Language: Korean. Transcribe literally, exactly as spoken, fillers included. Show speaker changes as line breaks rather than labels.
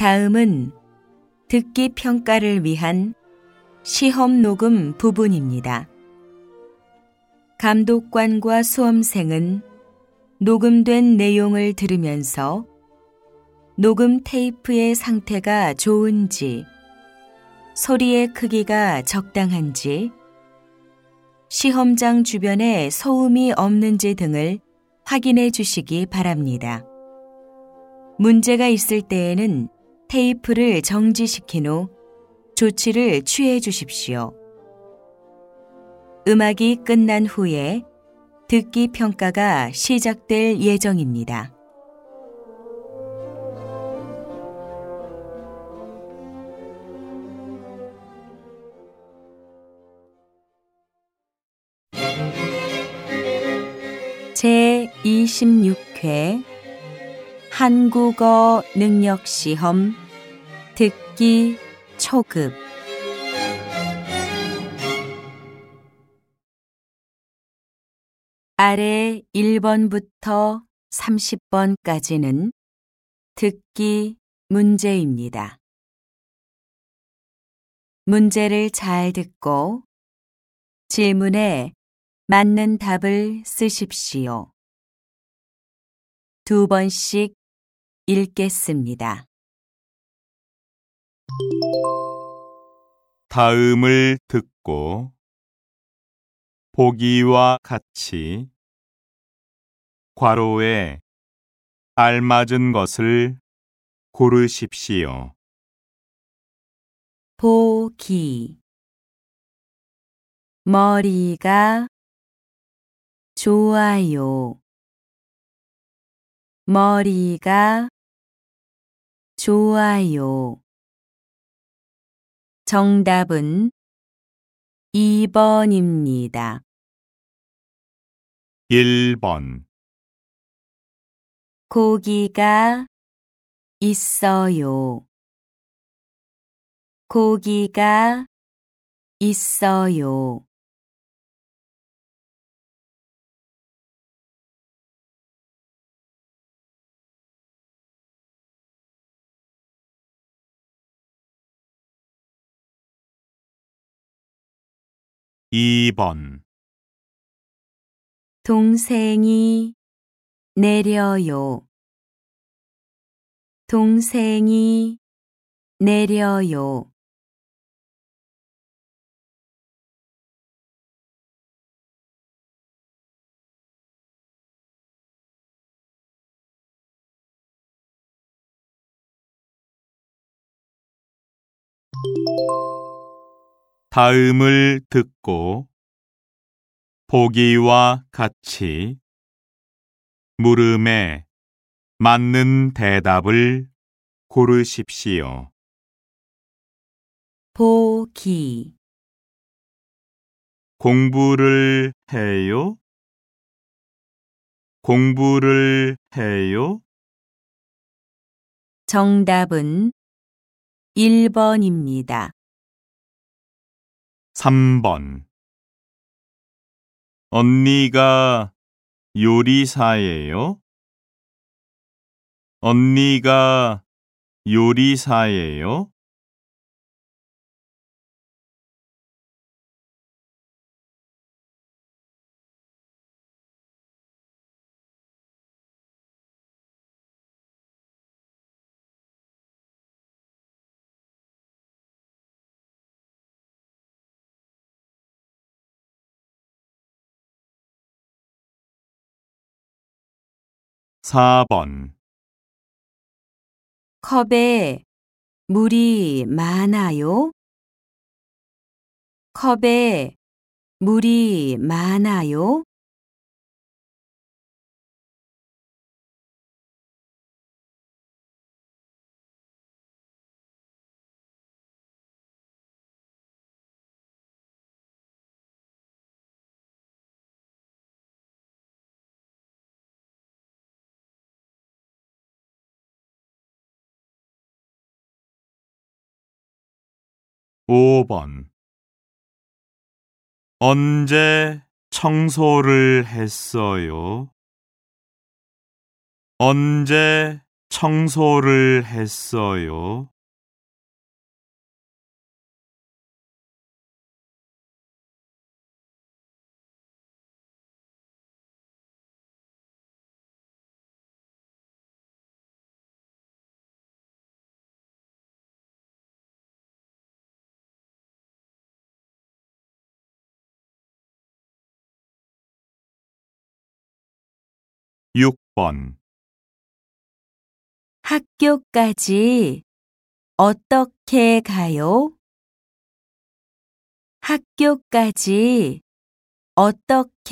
다음은 듣기 평가를 위한 시험 녹음 부분입니다. 감독관과 수험생은 녹음된 내용을 들으면서 녹음 테이프의 상태가 좋은지, 소리의 크기가 적당한지, 시험장 주변에 소음이 없는지 등을 확인해 주시기 바랍니다. 문제가 있을 때에는 테이프를 정지시킨 후 조치를 취해 주십시오. 음악이 끝난 후에 듣기 평가가 시작될 예정입니다. 제이십육 회 한국어 능력시험 듣기 초급 아래 일 번부터 삼십 번까지는 듣기 문제입니다. 문제를 잘 듣고 질문에 맞는 답을 쓰십시오. 두 번씩 읽겠습니다.
다음을 듣고 보기와 같이 괄호에 알맞은 것을 고르십시오.
보기 머리가 좋아요. 머리가 좋아요. 정답은 이 번입니다.
일 번
고기가 있어요. 고기가 있어요.
이 번
동생이 내려요. 동생이 내려요.
다음을 듣고 보기와 같이 물음에 맞는 대답을 고르십시오.
보기
공부를 해요? 공부를 해요?
정답은 일 번입니다.
삼 번 언니가 요리사예요? 언니가 요리사예요? 사 번
컵에 물이 많아요? 컵에 물이 많아요?
오 번 언제 청소를 했어요? 언제 청소를 했어요. 육 번
학교까지 어떻게 가요? 학교까지 어떻게